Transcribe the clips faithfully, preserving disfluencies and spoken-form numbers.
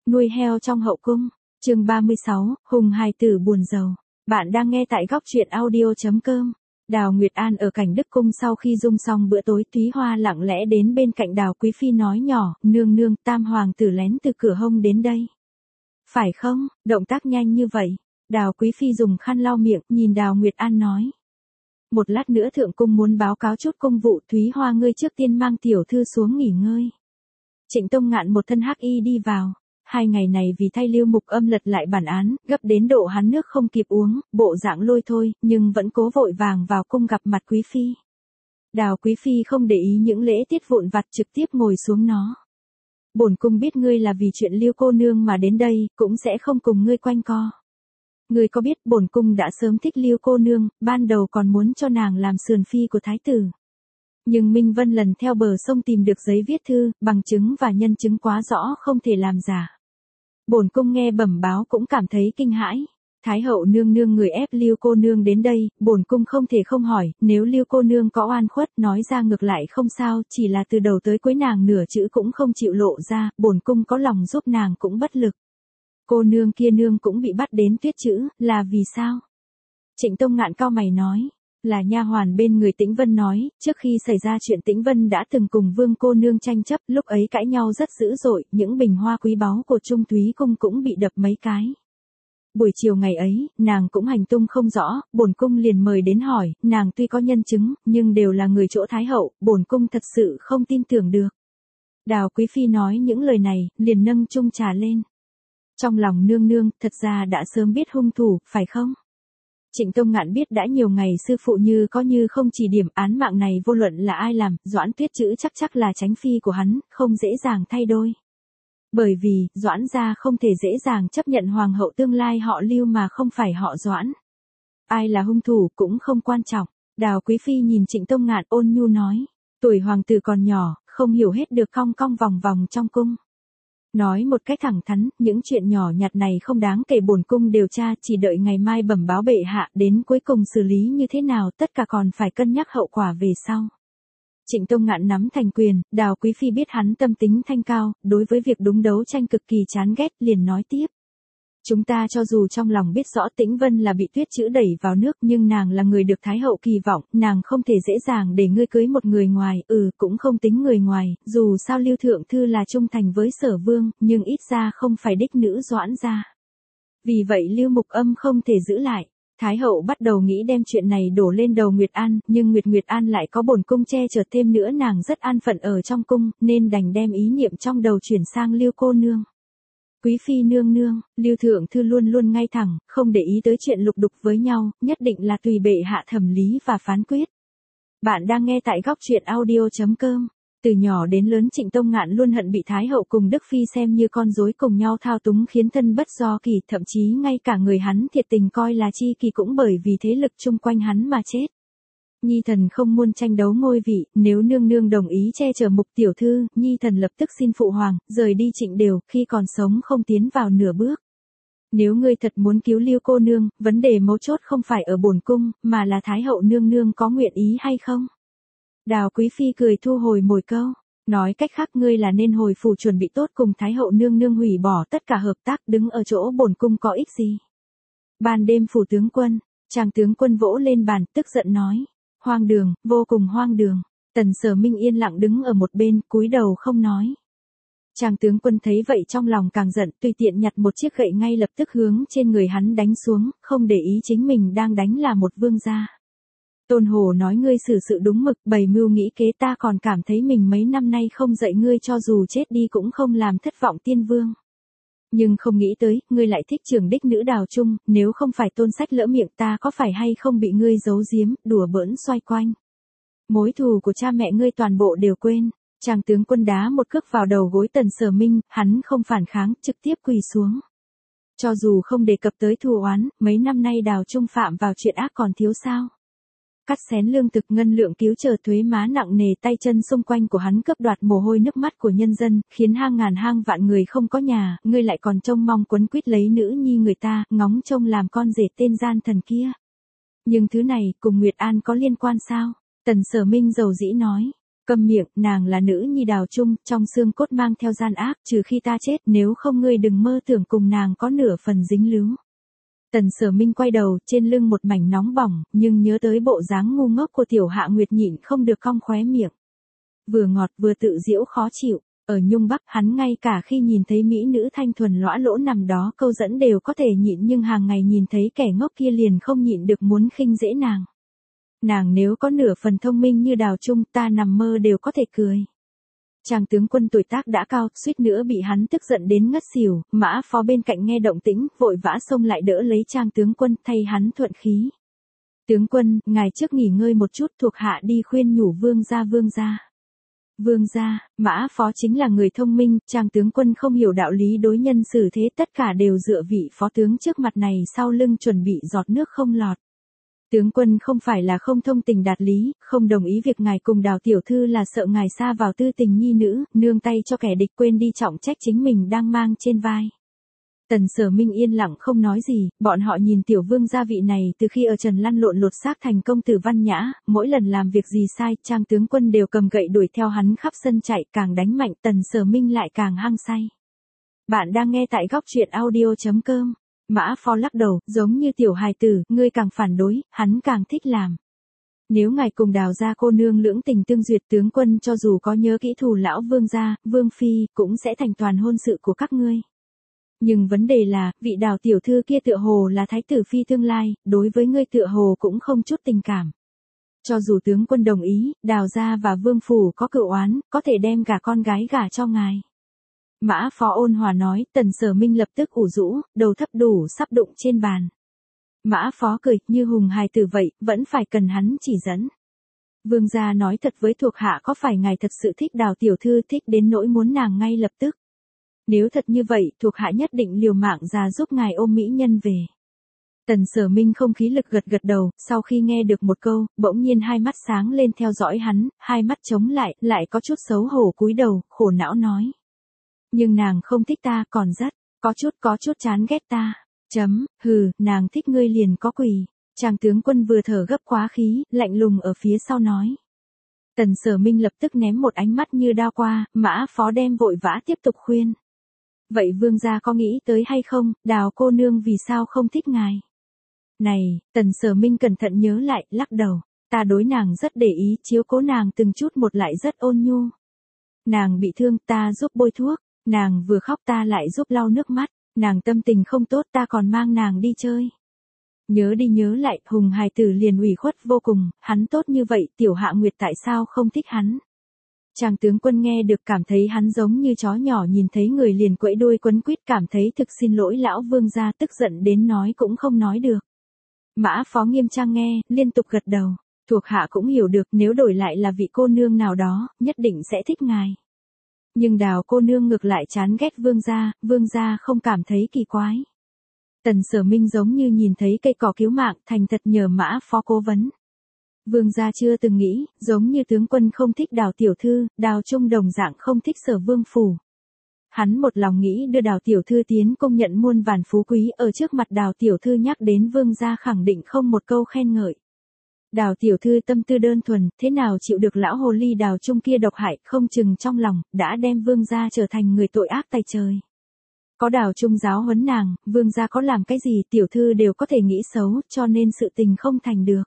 Nuôi heo trong hậu cung. Chương ba mươi sáu, Hùng hài tử buồn rầu. Bạn đang nghe tại góc truyện audio chấm com. Đào Nguyệt An ở Cảnh Đức Cung sau khi dung xong bữa tối, Thúy Hoa lặng lẽ đến bên cạnh Đào Quý Phi nói nhỏ, nương nương, tam hoàng tử lén từ cửa hông đến đây. Phải không, động tác nhanh như vậy. Đào Quý Phi dùng khăn lau miệng, nhìn Đào Nguyệt An nói. Một lát nữa thượng cung muốn báo cáo chút công vụ, Thúy Hoa ngươi trước tiên mang tiểu thư xuống nghỉ ngơi. Trịnh Tông Ngạn một thân hắc y đi vào. Hai ngày này vì thay Lưu Mục Âm lật lại bản án, gấp đến độ hắn nước không kịp uống, bộ dạng lôi thôi, nhưng vẫn cố vội vàng vào cung gặp mặt Quý Phi. Đào Quý Phi không để ý những lễ tiết vụn vặt, trực tiếp ngồi xuống nó. Bổn cung biết ngươi là vì chuyện Lưu cô nương mà đến đây, cũng sẽ không cùng ngươi quanh co. Ngươi có biết bổn cung đã sớm thích Lưu cô nương, ban đầu còn muốn cho nàng làm sườn phi của thái tử. Nhưng Minh Vân lần theo bờ sông tìm được giấy viết thư, bằng chứng và nhân chứng quá rõ không thể làm giả. Bổn cung nghe bẩm báo cũng cảm thấy kinh hãi. Thái hậu nương nương người ép Lưu cô nương đến đây, bổn cung không thể không hỏi, nếu Lưu cô nương có oan khuất nói ra ngược lại không sao, chỉ là từ đầu tới cuối nàng nửa chữ cũng không chịu lộ ra, bổn cung có lòng giúp nàng cũng bất lực. Cô nương kia nương cũng bị bắt đến tuyết chữ, là vì sao? Trịnh Tông Ngạn cau mày nói. Là nha hoàn bên người Tĩnh Vân nói, trước khi xảy ra chuyện Tĩnh Vân đã từng cùng Vương cô nương tranh chấp, lúc ấy cãi nhau rất dữ dội, những bình hoa quý báu của Trung Thúy cung cũng bị đập mấy cái. Buổi chiều ngày ấy, nàng cũng hành tung không rõ, bổn cung liền mời đến hỏi, nàng tuy có nhân chứng, nhưng đều là người chỗ thái hậu, bổn cung thật sự không tin tưởng được. Đào Quý Phi nói những lời này, liền nâng chung trà lên. Trong lòng nương nương, thật ra đã sớm biết hung thủ, phải không? Trịnh Tông Ngạn biết đã nhiều ngày sư phụ như có như không chỉ điểm án mạng này vô luận là ai làm, Doãn Tuyết chữ chắc chắc là tránh phi của hắn, không dễ dàng thay đôi. Bởi vì, Doãn gia không thể dễ dàng chấp nhận hoàng hậu tương lai họ Lưu mà không phải họ Doãn. Ai là hung thủ cũng không quan trọng. Đào Quý Phi nhìn Trịnh Tông Ngạn ôn nhu nói, tuổi hoàng tử còn nhỏ, không hiểu hết được cong cong vòng vòng trong cung. Nói một cách thẳng thắn, những chuyện nhỏ nhặt này không đáng kể, bổn cung điều tra, chỉ đợi ngày mai bẩm báo bệ hạ, đến cuối cùng xử lý như thế nào, tất cả còn phải cân nhắc hậu quả về sau. Trịnh Tông Ngạn nắm thành quyền, Đào Quý Phi biết hắn tâm tính thanh cao, đối với việc đúng đấu tranh cực kỳ chán ghét, liền nói tiếp. Chúng ta cho dù trong lòng biết rõ Tĩnh Vân là bị tuyết chữ đẩy vào nước, nhưng nàng là người được Thái hậu kỳ vọng, nàng không thể dễ dàng để ngươi cưới một người ngoài, ừ cũng không tính người ngoài, dù sao Lưu Thượng Thư là trung thành với Sở Vương, nhưng ít ra không phải đích nữ Doãn gia. Vì vậy Lưu Mục Âm không thể giữ lại. Thái hậu bắt đầu nghĩ đem chuyện này đổ lên đầu Nguyệt An, nhưng Nguyệt Nguyệt An lại có bổn cung che chở, thêm nữa nàng rất an phận ở trong cung, nên đành đem ý niệm trong đầu chuyển sang Lưu cô nương. Quý Phi nương nương, Lưu Thượng Thư luôn luôn ngay thẳng, không để ý tới chuyện lục đục với nhau, nhất định là tùy bệ hạ thẩm lý và phán quyết. Bạn đang nghe tại góc truyện audio chấm com. Từ nhỏ đến lớn Trịnh Tông Ngạn luôn hận bị Thái hậu cùng Đức Phi xem như con rối cùng nhau thao túng, khiến thân bất do kỳ, thậm chí ngay cả người hắn thiệt tình coi là chi kỳ cũng bởi vì thế lực chung quanh hắn mà chết. Nhi thần không muốn tranh đấu ngôi vị, nếu nương nương đồng ý che chở Mục tiểu thư, Nhi thần lập tức xin phụ hoàng, rời đi Trịnh Đều, khi còn sống không tiến vào nửa bước. Nếu ngươi thật muốn cứu Lưu cô nương, vấn đề mấu chốt không phải ở bổn cung, mà là Thái hậu nương nương có nguyện ý hay không? Đào Quý Phi cười thu hồi mồi câu, nói cách khác ngươi là nên hồi phủ chuẩn bị tốt cùng Thái hậu nương nương hủy bỏ tất cả hợp tác, đứng ở chỗ bổn cung có ích gì? Ban đêm phủ tướng quân, chàng tướng quân vỗ lên bàn, tức giận nói. Hoang đường, vô cùng hoang đường. Tần Sở Minh yên lặng đứng ở một bên, cúi đầu không nói. Chàng tướng quân thấy vậy trong lòng càng giận, tùy tiện nhặt một chiếc gậy ngay lập tức hướng trên người hắn đánh xuống, không để ý chính mình đang đánh là một vương gia. Tôn Hồ nói ngươi xử sự đúng mực, bày mưu nghĩ kế, ta còn cảm thấy mình mấy năm nay không dạy ngươi, cho dù chết đi cũng không làm thất vọng tiên vương. Nhưng không nghĩ tới, ngươi lại thích trưởng đích nữ Đào Trung, nếu không phải Tôn Sách lỡ miệng, ta có phải hay không bị ngươi giấu giếm, đùa bỡn xoay quanh. Mối thù của cha mẹ ngươi toàn bộ đều quên. Chàng tướng quân đá một cước vào đầu gối Tần Sở Minh, hắn không phản kháng, trực tiếp quỳ xuống. Cho dù không đề cập tới thù oán, mấy năm nay Đào Trung phạm vào chuyện ác còn thiếu sao? Cắt xén lương thực, ngân lượng, cứu trợ thuế má nặng nề, tay chân xung quanh của hắn cướp đoạt mồ hôi nước mắt của nhân dân, khiến hang ngàn hang vạn người không có nhà, ngươi lại còn trông mong quấn quýt lấy nữ nhi người ta, ngóng trông làm con rể tên gian thần kia. Nhưng thứ này, cùng Nguyệt An có liên quan sao? Tần Sở Minh dầu dĩ nói. Câm miệng, nàng là nữ nhi Đào Trung, trong xương cốt mang theo gian ác, trừ khi ta chết, nếu không ngươi đừng mơ tưởng cùng nàng có nửa phần dính líu. Tần Sở Minh quay đầu, trên lưng một mảnh nóng bỏng, nhưng nhớ tới bộ dáng ngu ngốc của Tiểu Hạ Nguyệt nhịn không được cong khóe miệng. Vừa ngọt vừa tự giễu khó chịu, ở Nhung Bắc hắn ngay cả khi nhìn thấy mỹ nữ thanh thuần lõa lỗ nằm đó câu dẫn đều có thể nhịn, nhưng hàng ngày nhìn thấy kẻ ngốc kia liền không nhịn được muốn khinh dễ nàng. Nàng nếu có nửa phần thông minh như Đào Trung, ta nằm mơ đều có thể cười. Trang tướng quân tuổi tác đã cao, suýt nữa bị hắn tức giận đến ngất xỉu, Mã Phó bên cạnh nghe động tĩnh, vội vã xông lại đỡ lấy Trang tướng quân, thay hắn thuận khí. Tướng quân, ngài trước nghỉ ngơi một chút, thuộc hạ đi khuyên nhủ vương gia vương gia. Vương gia, Mã Phó chính là người thông minh, Trang tướng quân không hiểu đạo lý đối nhân xử thế, tất cả đều dựa vị phó tướng trước mặt này sau lưng chuẩn bị giọt nước không lọt. Tướng quân không phải là không thông tình đạt lý, không đồng ý việc ngài cùng Đào tiểu thư là sợ ngài sa vào tư tình nhi nữ, nương tay cho kẻ địch, quên đi trọng trách chính mình đang mang trên vai. Tần Sở Minh yên lặng không nói gì, bọn họ nhìn tiểu vương gia vị này từ khi ở trần lăn lộn lột xác thành công tử văn nhã, mỗi lần làm việc gì sai, Trang tướng quân đều cầm gậy đuổi theo hắn khắp sân chạy, càng đánh mạnh Tần Sở Minh lại càng hăng say. Bạn đang nghe tại góc truyện audio chấm com. Mã Phó lắc đầu, giống như tiểu hài tử, ngươi càng phản đối, hắn càng thích làm. Nếu ngài cùng Đào gia cô nương lưỡng tình tương duyệt, tướng quân cho dù có nhớ kỹ thù lão vương gia, vương phi, cũng sẽ thành toàn hôn sự của các ngươi. Nhưng vấn đề là, vị Đào tiểu thư kia tựa hồ là thái tử phi tương lai, đối với ngươi tựa hồ cũng không chút tình cảm. Cho dù tướng quân đồng ý, Đào gia và vương phủ có cựu oán, có thể đem gả con gái gả cho ngài. Mã Phó ôn hòa nói, Tần Sở Minh lập tức ủ rũ, đầu thấp đủ sắp đụng trên bàn. Mã Phó cười, như hùng hài tử vậy, vẫn phải cần hắn chỉ dẫn. Vương gia nói thật với thuộc hạ, có phải ngài thật sự thích Đào tiểu thư, thích đến nỗi muốn nàng ngay lập tức? Nếu thật như vậy, thuộc hạ nhất định liều mạng ra giúp ngài ôm mỹ nhân về. Tần Sở Minh không khí lực gật gật đầu, sau khi nghe được một câu, bỗng nhiên hai mắt sáng lên theo dõi hắn, hai mắt chống lại, lại có chút xấu hổ cúi đầu, khổ não nói. Nhưng nàng không thích ta, còn rất, có chút có chút chán ghét ta. Chấm, hừ, nàng thích ngươi liền có quỳ. Trang tướng quân vừa thở gấp quá khí, lạnh lùng ở phía sau nói. Tần Sở Minh lập tức ném một ánh mắt như đao qua, Mã Phó đem vội vã tiếp tục khuyên. Vậy vương gia có nghĩ tới hay không, Đào cô nương vì sao không thích ngài? Này, Tần Sở Minh cẩn thận nhớ lại, lắc đầu. Ta đối nàng rất để ý, chiếu cố nàng từng chút một lại rất ôn nhu. Nàng bị thương, ta giúp bôi thuốc. Nàng vừa khóc ta lại giúp lau nước mắt, nàng tâm tình không tốt ta còn mang nàng đi chơi. Nhớ đi nhớ lại, hùng hài tử liền ủy khuất vô cùng, hắn tốt như vậy, Tiểu Hạ Nguyệt tại sao không thích hắn? Trang tướng quân nghe được cảm thấy hắn giống như chó nhỏ nhìn thấy người liền quẫy đuôi quấn quýt, cảm thấy thực xin lỗi lão vương gia, tức giận đến nói cũng không nói được. Mã Phó nghiêm trang nghe, liên tục gật đầu, thuộc hạ cũng hiểu được, nếu đổi lại là vị cô nương nào đó, nhất định sẽ thích ngài. Nhưng Đào cô nương ngược lại chán ghét vương gia, vương gia không cảm thấy kỳ quái. Tần Sở Minh giống như nhìn thấy cây cỏ cứu mạng, thành thật nhờ Mã Phó cố vấn. Vương gia chưa từng nghĩ, giống như tướng quân không thích Đào tiểu thư, Đào Trung đồng dạng không thích Sở vương phủ. Hắn một lòng nghĩ đưa Đào tiểu thư tiến công nhận muôn vàn phú quý, ở trước mặt Đào tiểu thư nhắc đến vương gia khẳng định không một câu khen ngợi. Đào tiểu thư tâm tư đơn thuần, thế nào chịu được lão hồ ly Đào Trung kia độc hại, không chừng trong lòng, đã đem vương gia trở thành người tội ác tay trời. Có Đào Trung giáo huấn nàng, vương gia có làm cái gì tiểu thư đều có thể nghĩ xấu, cho nên sự tình không thành được.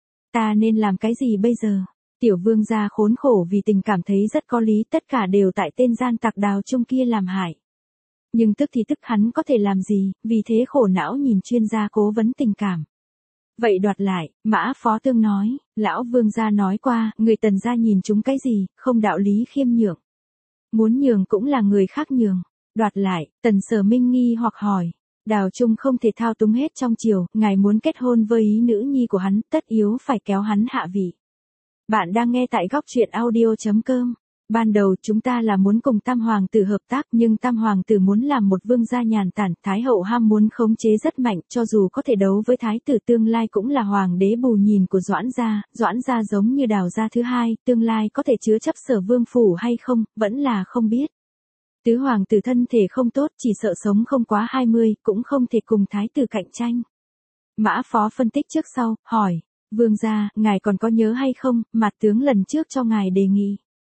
Ta nên làm cái gì bây giờ? Tiểu vương gia khốn khổ vì tình cảm thấy rất có lý, tất cả đều tại tên gian tặc Đào Trung kia làm hại. Nhưng tức thì tức hắn có thể làm gì, vì thế khổ não nhìn chuyên gia cố vấn tình cảm. Vậy đoạt lại, Mã Phó Tương nói, lão vương gia nói qua, người Tần gia nhìn chúng cái gì, không đạo lý khiêm nhượng. Muốn nhường cũng là người khác nhường. Đoạt lại, Tần Sở Minh nghi hoặc hỏi, Đào Trung không thể thao túng hết trong triều, ngài muốn kết hôn với ý nữ nhi của hắn, tất yếu phải kéo hắn hạ vị. Bạn đang nghe tại góc truyện audio chấm com. Ban đầu chúng ta là muốn cùng Tam Hoàng tử hợp tác, nhưng Tam Hoàng tử muốn làm một vương gia nhàn tản, Thái hậu ham muốn khống chế rất mạnh, cho dù có thể đấu với Thái tử tương lai cũng là Hoàng đế bù nhìn của Doãn gia, Doãn gia giống như Đào gia thứ hai, tương lai có thể chứa chấp Sở vương phủ hay không, vẫn là không biết. Tứ Hoàng tử thân thể không tốt, chỉ sợ sống không quá hai mươi, cũng không thể cùng Thái tử cạnh tranh. Mã Phó phân tích trước sau, hỏi, vương gia, ngài còn có nhớ hay không, Mạt tướng lần trước cho ngài đề nghị.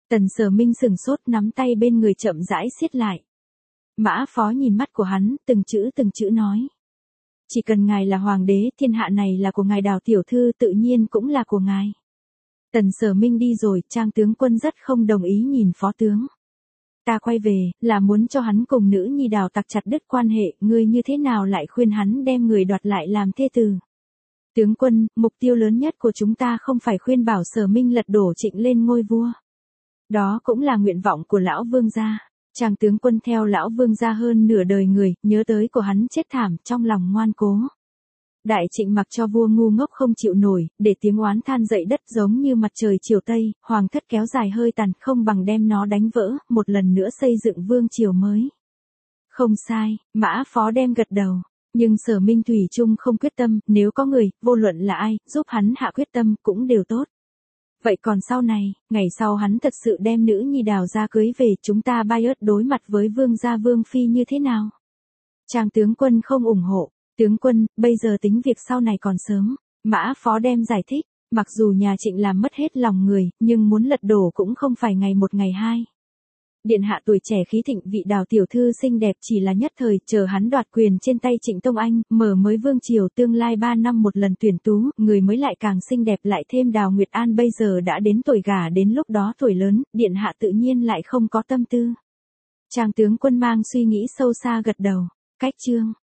Tần Sở Minh sừng sốt, nắm tay bên người chậm rãi siết lại. Mã Phó nhìn mắt của hắn, từng chữ từng chữ nói. Chỉ cần ngài là hoàng đế, thiên hạ này là của ngài Đào tiểu thư, tự nhiên cũng là của ngài. Tần Sở Minh đi rồi, Trang tướng quân rất không đồng ý nhìn phó tướng. Ta quay về, là muốn cho hắn cùng nữ nhi Đào Tặc chặt đứt quan hệ, ngươi như thế nào lại khuyên hắn đem người đoạt lại làm thê tử? Tướng quân, mục tiêu lớn nhất của chúng ta không phải khuyên bảo Sở Minh lật đổ Trịnh lên ngôi vua. Đó cũng là nguyện vọng của lão vương gia. Trang tướng quân theo lão vương gia hơn nửa đời người, nhớ tới của hắn chết thảm, trong lòng ngoan cố. Đại Trịnh mặc cho vua ngu ngốc không chịu nổi, để tiếng oán than dậy đất giống như mặt trời chiều tây, hoàng thất kéo dài hơi tàn, không bằng đem nó đánh vỡ, một lần nữa xây dựng vương triều mới. Không sai, Mã Phó đem gật đầu. Nhưng Sở Minh thủy chung không quyết tâm, nếu có người, vô luận là ai, giúp hắn hạ quyết tâm, cũng đều tốt. Vậy còn sau này, ngày sau hắn thật sự đem nữ nhi Đào ra cưới về, chúng ta Bayard đối mặt với vương gia vương phi như thế nào? Trang tướng quân không ủng hộ. Tướng quân, bây giờ tính việc sau này còn sớm. Mã Phó đem giải thích, mặc dù nhà Trịnh làm mất hết lòng người, nhưng muốn lật đổ cũng không phải ngày một ngày hai. Điện hạ tuổi trẻ khí thịnh, vị Đào tiểu thư xinh đẹp chỉ là nhất thời, chờ hắn đoạt quyền trên tay Trịnh Tông Anh, mở mới vương triều, tương lai ba năm một lần tuyển tú, người mới lại càng xinh đẹp, lại thêm Đào Nguyệt An bây giờ đã đến tuổi gả, đến lúc đó tuổi lớn, điện hạ tự nhiên lại không có tâm tư. Trang tướng quân mang suy nghĩ sâu xa gật đầu. Cách chương